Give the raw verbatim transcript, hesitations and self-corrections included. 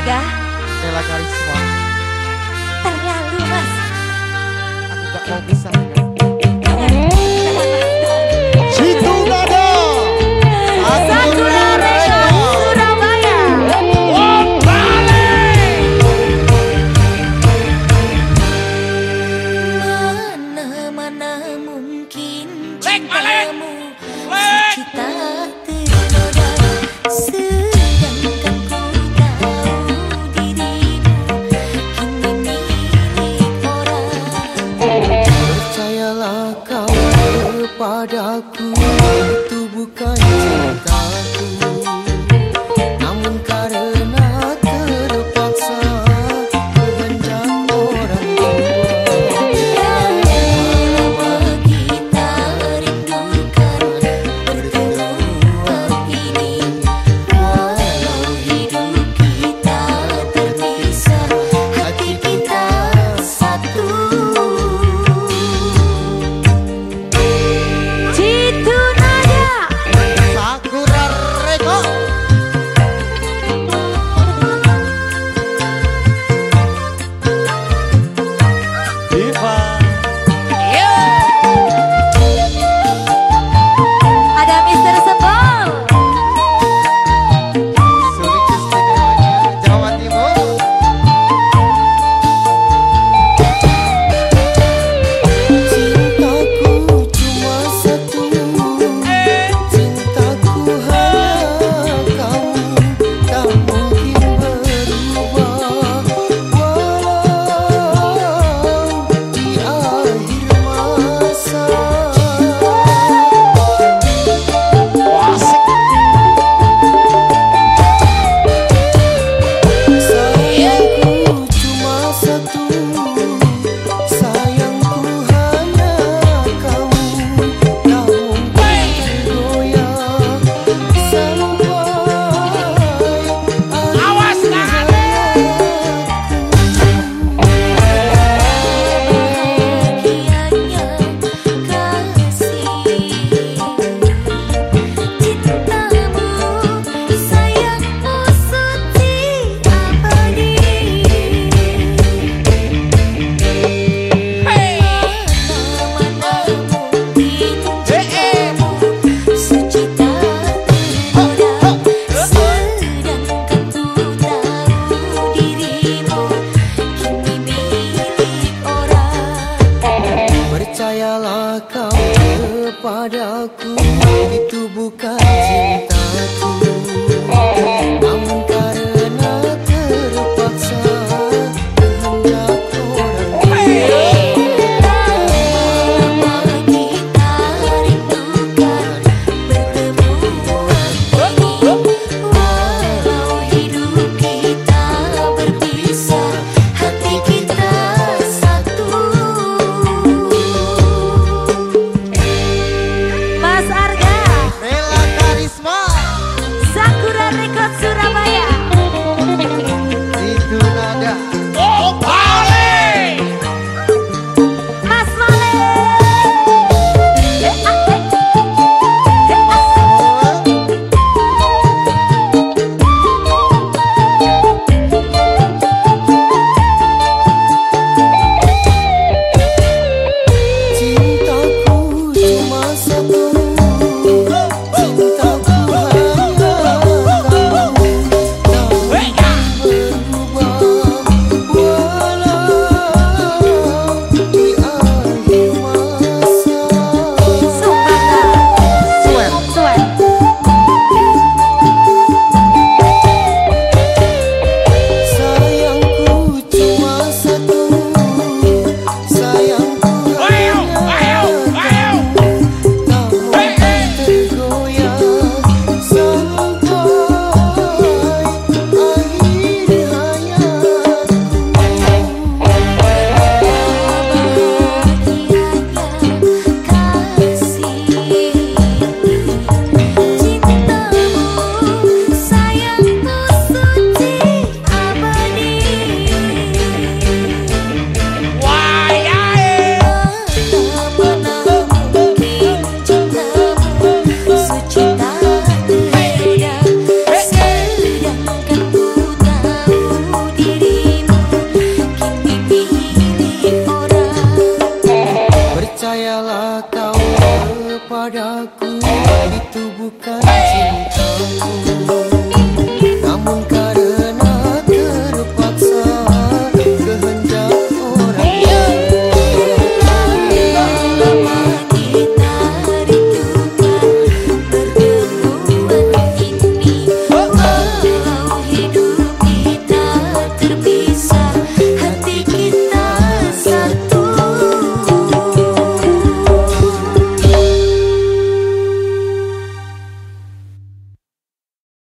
Arga? Nela Karisma. Terlalu mas. Aku gak mau pisah. Situ Nada. Sakura Record Surabaya. Wong Bali. Mana-mana mungkin Lek, Malek. cintamu Lek. kita ternoda. Sedangkan ku tahu dirimu kini milik orang. Percayalah kau kepadaku, itu bukan cintaku. Namun karena terpaksa kehendak orang tua, Lama kita rindukan bertemu ini. Walau hidup kita terpisah, hati kita satu. Situ Nada. Sakura Record. Diva. Ada Mister Sebol. Sulit istimewanya Jawa Timur. cintaku cuma satu. Cintaku hanya kamu, tak mungkin berubah. Walau di akhir masa, Asik. sayangku cuma satu. Sayangku hanya kamu, tak mungkin tergoyah sampai Awas tangan. Bahagianya kasih cintamu, sayangmu suci abadi. Mana-mana mungkin cintamu secita tergoda. Sedangkan ku tahu dirimu kini milik orang. percayalah kau kepadaku, itu bukan cintaku. Namun karena terpaksa kehendak orang tua, Lama kita rindukan bertemu ini. Walau hidup kita berpisah, hati kita satu. Mas Arga. Nela Karisma. Percayalah kau kepadaku, itu bukan cintaku. Namun